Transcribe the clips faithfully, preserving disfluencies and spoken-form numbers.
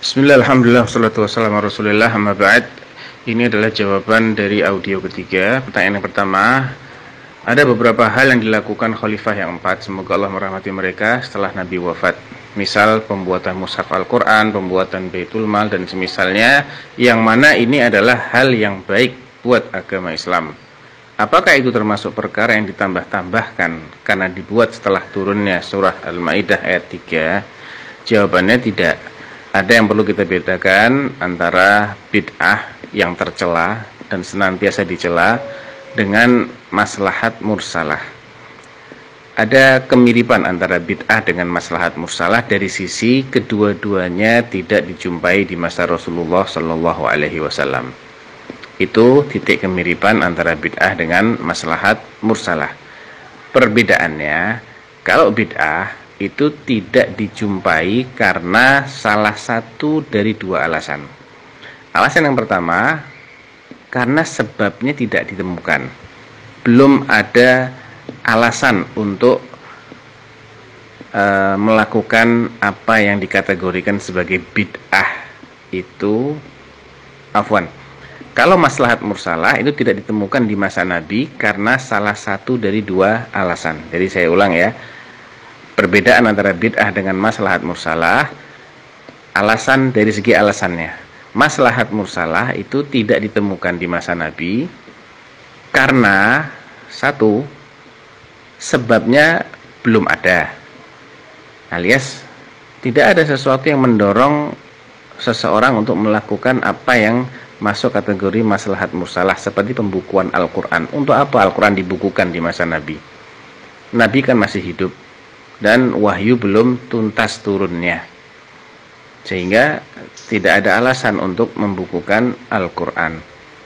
Bismillah, alhamdulillah, wassalatu wassalamu ala rasulillah, amma ba'd. Ini adalah jawaban dari audio ketiga. Pertanyaan yang pertama, ada beberapa hal yang dilakukan khalifah yang empat, semoga Allah merahmati mereka, setelah Nabi wafat. Misal pembuatan mushaf Al-Quran, pembuatan Baitul Mal, dan semisalnya, yang mana ini adalah hal yang baik buat agama Islam. Apakah itu termasuk perkara yang ditambah-tambahkan karena dibuat setelah turunnya surah Al-Ma'idah ayat tiga? Jawabannya tidak. Ada yang perlu kita bedakan antara bid'ah yang tercela dan senantiasa dicela dengan maslahat mursalah. Ada kemiripan antara bid'ah dengan maslahat mursalah dari sisi kedua-duanya tidak dijumpai di masa Rasulullah Shallallahu Alaihi Wasallam. Itu titik kemiripan antara bid'ah dengan maslahat mursalah. Perbedaannya, kalau bid'ah itu tidak dijumpai karena salah satu dari dua alasan. Alasan yang pertama, karena sebabnya tidak ditemukan. Belum ada alasan untuk e, melakukan apa yang dikategorikan sebagai bid'ah itu. Afwan, kalau maslahat mursalah itu tidak ditemukan di masa Nabi karena salah satu dari dua alasan. Jadi saya ulang ya, perbedaan antara bid'ah dengan maslahat mursalah, alasan dari segi alasannya. Maslahat mursalah itu tidak ditemukan di masa Nabi karena satu, sebabnya belum ada, alias tidak ada sesuatu yang mendorong seseorang untuk melakukan apa yang masuk kategori maslahat mursalah, seperti pembukuan Al-Quran. Untuk apa Al-Quran dibukukan di masa Nabi? Nabi kan masih hidup dan wahyu belum tuntas turunnya, sehingga tidak ada alasan untuk membukukan Al-Quran.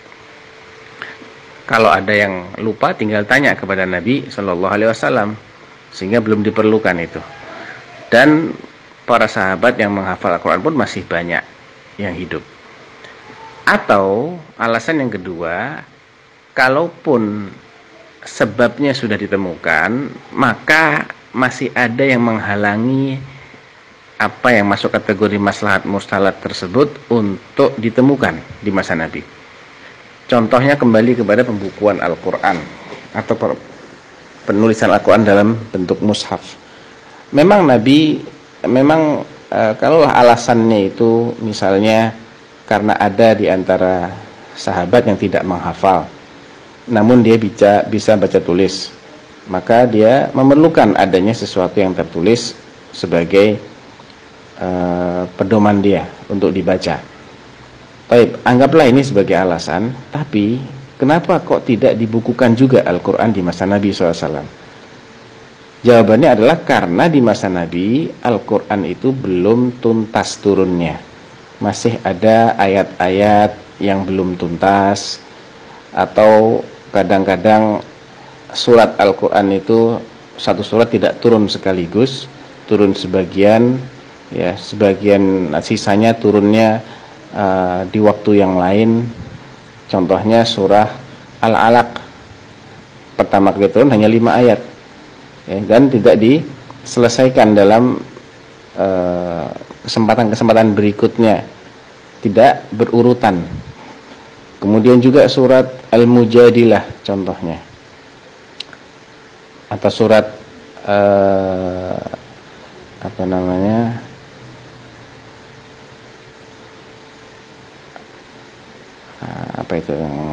Kalau ada yang lupa, tinggal tanya kepada Nabi Shallallahu Alaihi Wasallam, sehingga belum diperlukan itu. Dan para sahabat yang menghafal Al-Quran pun masih banyak yang hidup. Atau alasan yang kedua, kalaupun sebabnya sudah ditemukan, maka masih ada yang menghalangi apa yang masuk kategori maslahat mursalah tersebut untuk ditemukan di masa Nabi. Contohnya kembali kepada pembukuan Al-Quran atau penulisan Al-Quran dalam bentuk mushaf. Memang Nabi, memang e, kalau alasannya itu misalnya karena ada di antara sahabat yang tidak menghafal, namun dia bisa, bisa baca tulis, maka dia memerlukan adanya sesuatu yang tertulis sebagai uh, pedoman dia untuk dibaca. Baik, anggaplah ini sebagai alasan, tapi kenapa kok tidak dibukukan juga Al-Quran di masa Nabi shallallahu alaihi wasallam? Jawabannya adalah karena di masa Nabi Al-Quran itu belum tuntas turunnya. Masih ada ayat-ayat yang belum tuntas, atau kadang-kadang surat Al-Quran itu satu surat tidak turun sekaligus, turun sebagian, ya sebagian sisanya turunnya uh, di waktu yang lain. Contohnya surah Al-Alaq, pertama kali turun hanya lima ayat, ya, dan tidak diselesaikan dalam uh, kesempatan-kesempatan berikutnya, tidak berurutan. Kemudian juga surat Al-Mujadilah contohnya, atau surat uh, apa namanya uh, apa itu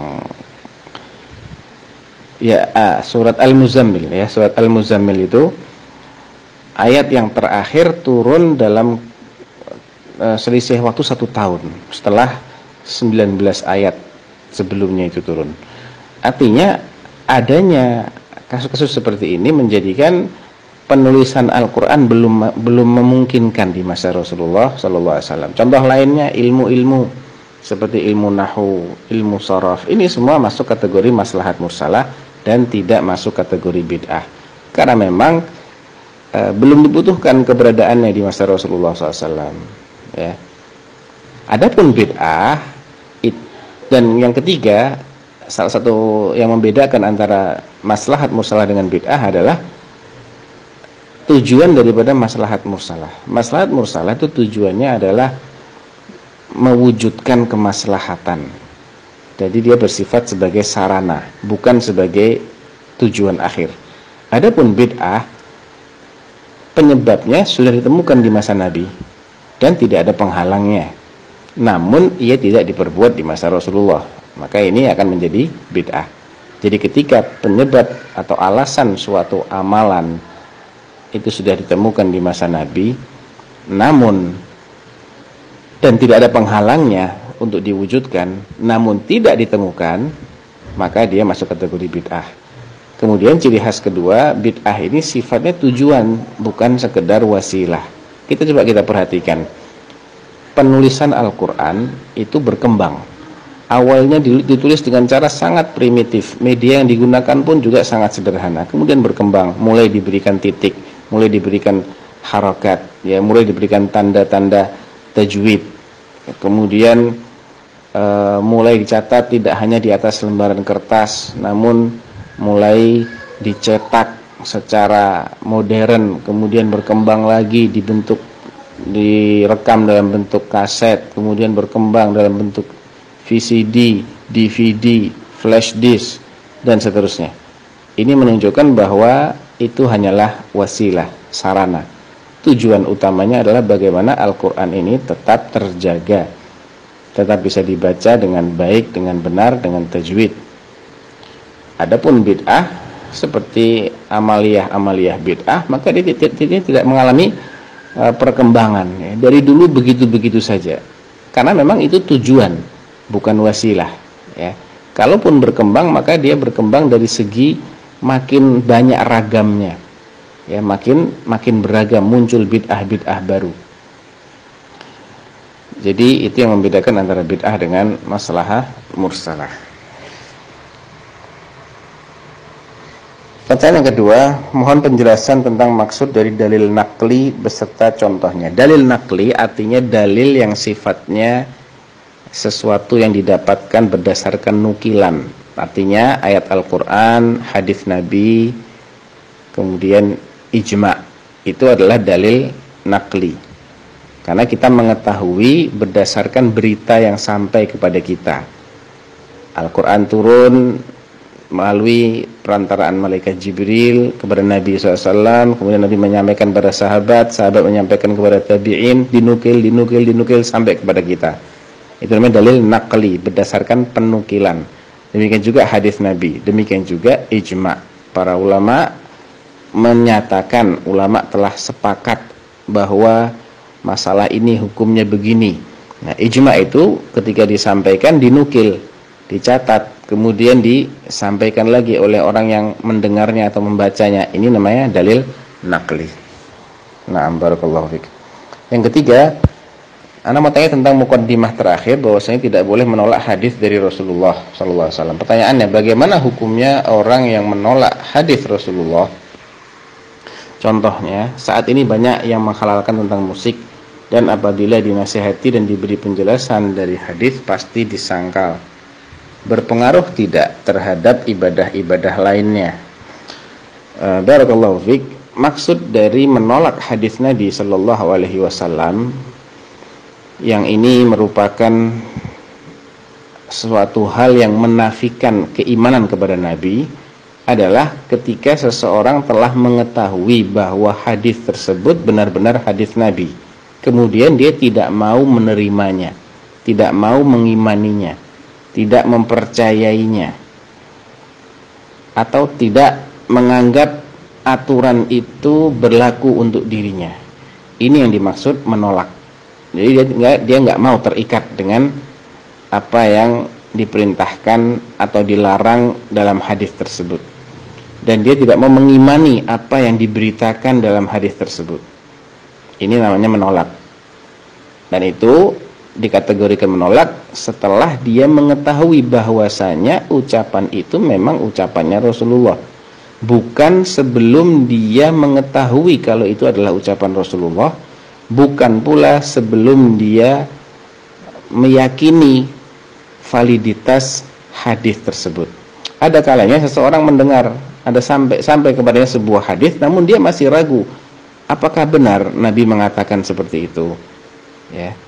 ya uh, surat Al-Muzammil, ya surat Al-Muzammil itu ayat yang terakhir turun dalam uh, selisih waktu satu tahun setelah sembilan belas ayat sebelumnya itu turun. Artinya adanya kasus-kasus seperti ini menjadikan penulisan Al-Quran belum belum memungkinkan di masa Rasulullah Sallallahu Alaihi Wasallam. Contoh lainnya ilmu-ilmu seperti ilmu nahu, ilmu sharaf, ini semua masuk kategori maslahat mursalah dan tidak masuk kategori bid'ah, karena memang e, belum dibutuhkan keberadaannya di masa Rasulullah Sallallahu Alaihi Wasallam. Ya. Adapun bid'ah it, dan yang ketiga, salah satu yang membedakan antara maslahat mursalah dengan bid'ah adalah tujuan daripada maslahat mursalah. Maslahat mursalah itu tujuannya adalah mewujudkan kemaslahatan. Jadi dia bersifat sebagai sarana, bukan sebagai tujuan akhir. Adapun bid'ah, penyebabnya sudah ditemukan di masa Nabi dan tidak ada penghalangnya, namun ia tidak diperbuat di masa Rasulullah, maka ini akan menjadi bid'ah. Jadi ketika penyebab atau alasan suatu amalan itu sudah ditemukan di masa Nabi, namun dan tidak ada penghalangnya untuk diwujudkan, namun tidak ditemukan, maka dia masuk kategori bid'ah. Kemudian ciri khas kedua, bid'ah ini sifatnya tujuan, bukan sekedar wasilah. Kita coba kita perhatikan, penulisan Al-Quran itu berkembang. Awalnya ditulis dengan cara sangat primitif, media yang digunakan pun juga sangat sederhana. Kemudian berkembang, mulai diberikan titik, mulai diberikan harokat, ya, mulai diberikan tanda-tanda tajwid. Kemudian e, mulai dicatat tidak hanya di atas lembaran kertas, namun mulai dicetak secara modern, kemudian berkembang lagi dibentuk, direkam dalam bentuk kaset, kemudian berkembang dalam bentuk V C D, D V D, flash disk, dan seterusnya. Ini menunjukkan bahwa itu hanyalah wasilah, sarana. Tujuan utamanya adalah bagaimana Al-Quran ini tetap terjaga, tetap bisa dibaca dengan baik, dengan benar, dengan tajwid. Adapun bid'ah, seperti amaliyah-amaliyah bid'ah, maka dia tidak mengalami uh, perkembangan, ya. Dari dulu begitu-begitu saja, karena memang itu tujuan, bukan wasilah, ya. Kalaupun berkembang, maka dia berkembang dari segi makin banyak ragamnya, ya, makin makin beragam, muncul bid'ah-bid'ah baru. Jadi itu yang membedakan antara bid'ah dengan maslahah mursalah. Pertanyaan yang kedua, mohon penjelasan tentang maksud dari dalil nakli beserta contohnya. Dalil nakli artinya dalil yang sifatnya sesuatu yang didapatkan berdasarkan nukilan. Artinya ayat Al-Quran, hadis Nabi, kemudian ijma, itu adalah dalil nakli. Karena kita mengetahui berdasarkan berita yang sampai kepada kita. Al-Quran turun melalui perantaraan malaikat Jibril kepada Nabi shallallahu alaihi wasallam, kemudian Nabi menyampaikan kepada sahabat, sahabat menyampaikan kepada tabi'in, dinukil, dinukil, dinukil sampai kepada kita. Itu namanya dalil nakli, berdasarkan penukilan. Demikian juga hadis Nabi, demikian juga ijma. Para ulama menyatakan, ulama telah sepakat bahwa masalah ini hukumnya begini. Nah, ijma itu ketika disampaikan dinukil, dicatat, kemudian disampaikan lagi oleh orang yang mendengarnya atau membacanya. Ini namanya dalil nakli. Nah, barakallahu fiik. Yang ketiga, Anda mau tanya tentang muqaddimah terakhir, bahwasanya tidak boleh menolak hadis dari Rasulullah sallallahu alaihi wasallam. Pertanyaannya, bagaimana hukumnya orang yang menolak hadis Rasulullah? Contohnya, saat ini banyak yang menghalalkan tentang musik, dan apabila dinasihati dan diberi penjelasan dari hadis pasti disangkal. Berpengaruh tidak terhadap ibadah-ibadah lainnya? Uh, Barakallahu fiik. Maksud dari menolak hadis Nabi sallallahu alaihi wasallam yang ini merupakan suatu hal yang menafikan keimanan kepada Nabi adalah ketika seseorang telah mengetahui bahwa hadis tersebut benar-benar hadis Nabi, kemudian dia tidak mau menerimanya, tidak mau mengimaninya, tidak mempercayainya, atau tidak menganggap aturan itu berlaku untuk dirinya. Ini yang dimaksud menolak. Jadi dia nggak dia nggak mau terikat dengan apa yang diperintahkan atau dilarang dalam hadis tersebut, dan dia tidak mau mengimani apa yang diberitakan dalam hadis tersebut. Ini namanya menolak, dan itu dikategorikan menolak setelah dia mengetahui bahwasanya ucapan itu memang ucapannya Rasulullah, bukan sebelum dia mengetahui kalau itu adalah ucapan Rasulullah, bukan pula sebelum dia meyakini validitas hadis tersebut. Ada kalanya seseorang mendengar, ada sampai sampai kepadanya sebuah hadis, namun dia masih ragu apakah benar Nabi mengatakan seperti itu, ya.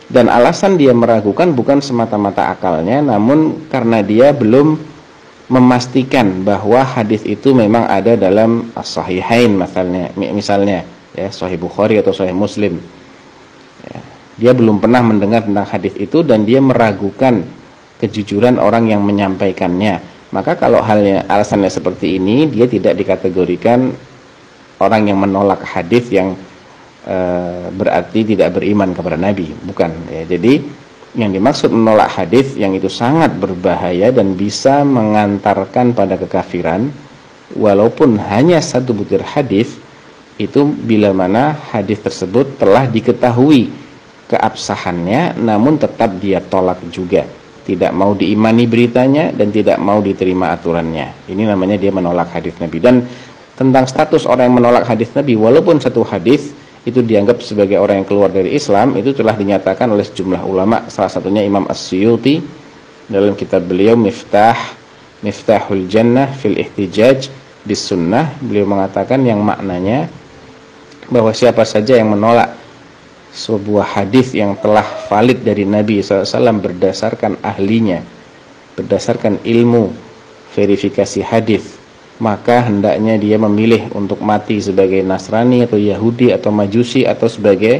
Dan alasan dia meragukan bukan semata-mata akalnya, namun karena dia belum memastikan bahwa hadis itu memang ada dalam as-sahihain misalnya, misalnya ya, Sahih Bukhari atau Sahih Muslim. Ya, dia belum pernah mendengar tentang hadis itu dan dia meragukan kejujuran orang yang menyampaikannya. Maka kalau halnya alasannya seperti ini, dia tidak dikategorikan orang yang menolak hadis yang e, berarti tidak beriman kepada Nabi, bukan ya. Jadi yang dimaksud menolak hadis yang itu sangat berbahaya dan bisa mengantarkan pada kekafiran, walaupun hanya satu butir hadis, itu bila mana hadis tersebut telah diketahui keabsahannya, namun tetap dia tolak juga, tidak mau diimani beritanya dan tidak mau diterima aturannya. Ini namanya dia menolak hadis Nabi. Dan tentang status orang yang menolak hadis Nabi, walaupun satu hadis itu dianggap sebagai orang yang keluar dari Islam, itu telah dinyatakan oleh sejumlah ulama, salah satunya Imam As-Suyuti dalam kitab beliau Miftah Miftahul Jannah fil Ihtijaj bis Sunnah. Beliau mengatakan yang maknanya bahwa siapa saja yang menolak sebuah hadis yang telah valid dari Nabi shallallahu alaihi wasallam berdasarkan ahlinya, berdasarkan ilmu verifikasi hadis, maka hendaknya dia memilih untuk mati sebagai Nasrani atau Yahudi atau Majusi atau sebagai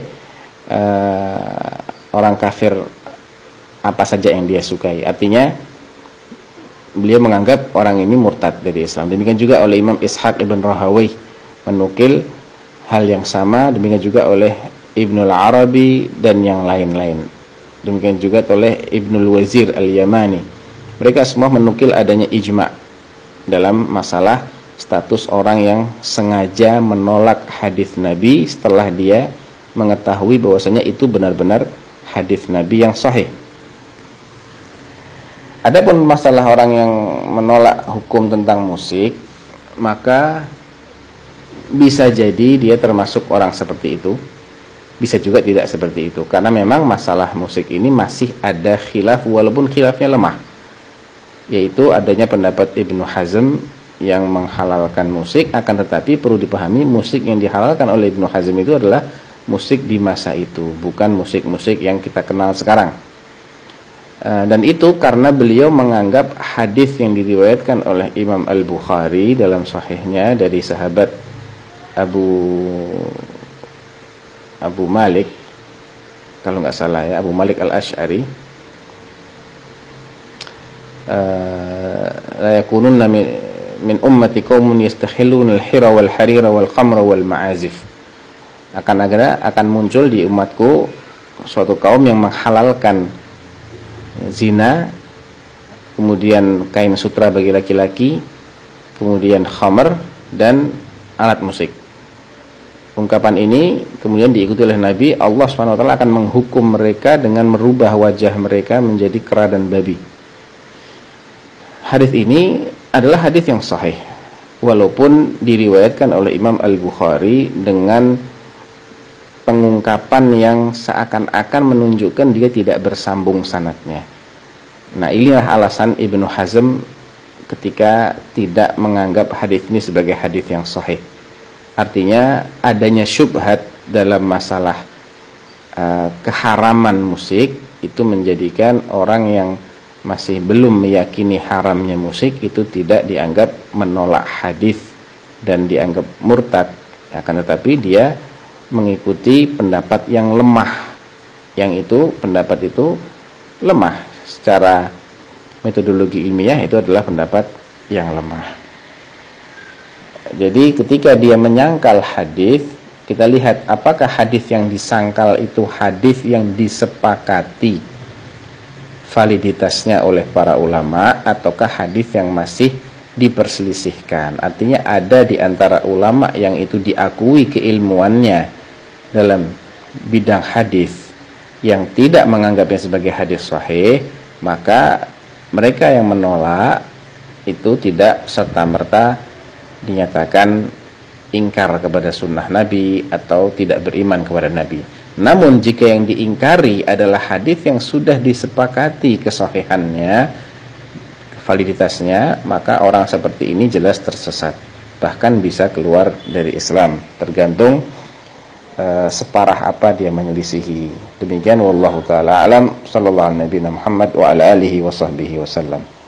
uh, orang kafir apa saja yang dia sukai. Artinya beliau menganggap orang ini murtad dari Islam. Demikian juga oleh Imam Ishaq ibn Rahawayh menukil hal yang sama, demikian juga oleh Ibnul Arabi dan yang lain-lain. Demikian juga oleh Ibnul Wazir al-Yamani. Mereka semua menukil adanya ijma' dalam masalah status orang yang sengaja menolak hadis Nabi setelah dia mengetahui bahwasanya itu benar-benar hadis Nabi yang sahih. Adapun masalah orang yang menolak hukum tentang musik, maka bisa jadi dia termasuk orang seperti itu, bisa juga tidak seperti itu, karena memang masalah musik ini masih ada khilaf, walaupun khilafnya lemah, yaitu adanya pendapat Ibnu Hazm yang menghalalkan musik. Akan tetapi perlu dipahami, musik yang dihalalkan oleh Ibnu Hazm itu adalah musik di masa itu, bukan musik-musik yang kita kenal sekarang. Dan itu karena beliau menganggap hadis yang diriwayatkan oleh Imam Al-Bukhari dalam sahihnya dari sahabat Abu Abu Malik, kalau nggak salah ya, Abu Malik Al-Asy'ari, la yakununna min, min ummati qaumun yastakhilluna al-hira wal harira wal khamra wal ma'azif. Akan ada akan muncul di umatku suatu kaum yang menghalalkan zina, kemudian kain sutra bagi laki-laki, kemudian khamr dan alat musik. Ungkapan ini kemudian diikuti oleh Nabi. Allah subhanahu wa taala akan menghukum mereka dengan merubah wajah mereka menjadi kera dan babi. Hadis ini adalah hadis yang sahih, walaupun diriwayatkan oleh Imam Al-Bukhari dengan pengungkapan yang seakan-akan menunjukkan dia tidak bersambung sanadnya. Nah, inilah alasan Ibnu Hazm ketika tidak menganggap hadis ini sebagai hadis yang sahih. Artinya adanya syubhat dalam masalah uh, keharaman musik itu menjadikan orang yang masih belum meyakini haramnya musik itu tidak dianggap menolak hadis dan dianggap murtad. Akan tetapi dia mengikuti pendapat yang lemah, yang itu pendapat itu lemah secara metodologi ilmiah, itu adalah pendapat yang lemah. Jadi ketika dia menyangkal hadis, kita lihat apakah hadis yang disangkal itu hadis yang disepakati validitasnya oleh para ulama, ataukah hadis yang masih diperselisihkan. Artinya ada di antara ulama yang itu diakui keilmuannya dalam bidang hadis yang tidak menganggapnya sebagai hadis sahih, maka mereka yang menolak itu tidak serta-merta dinyatakan ingkar kepada sunnah Nabi atau tidak beriman kepada Nabi. Namun jika yang diingkari adalah hadis yang sudah disepakati kesahihannya, validitasnya, maka orang seperti ini jelas tersesat, bahkan bisa keluar dari Islam, tergantung uh, separah apa dia menyelisihi. Demikian wallahu taala alam, sallallahu alaihi Muhammad wa ala alihi wa sahbihi wasallam.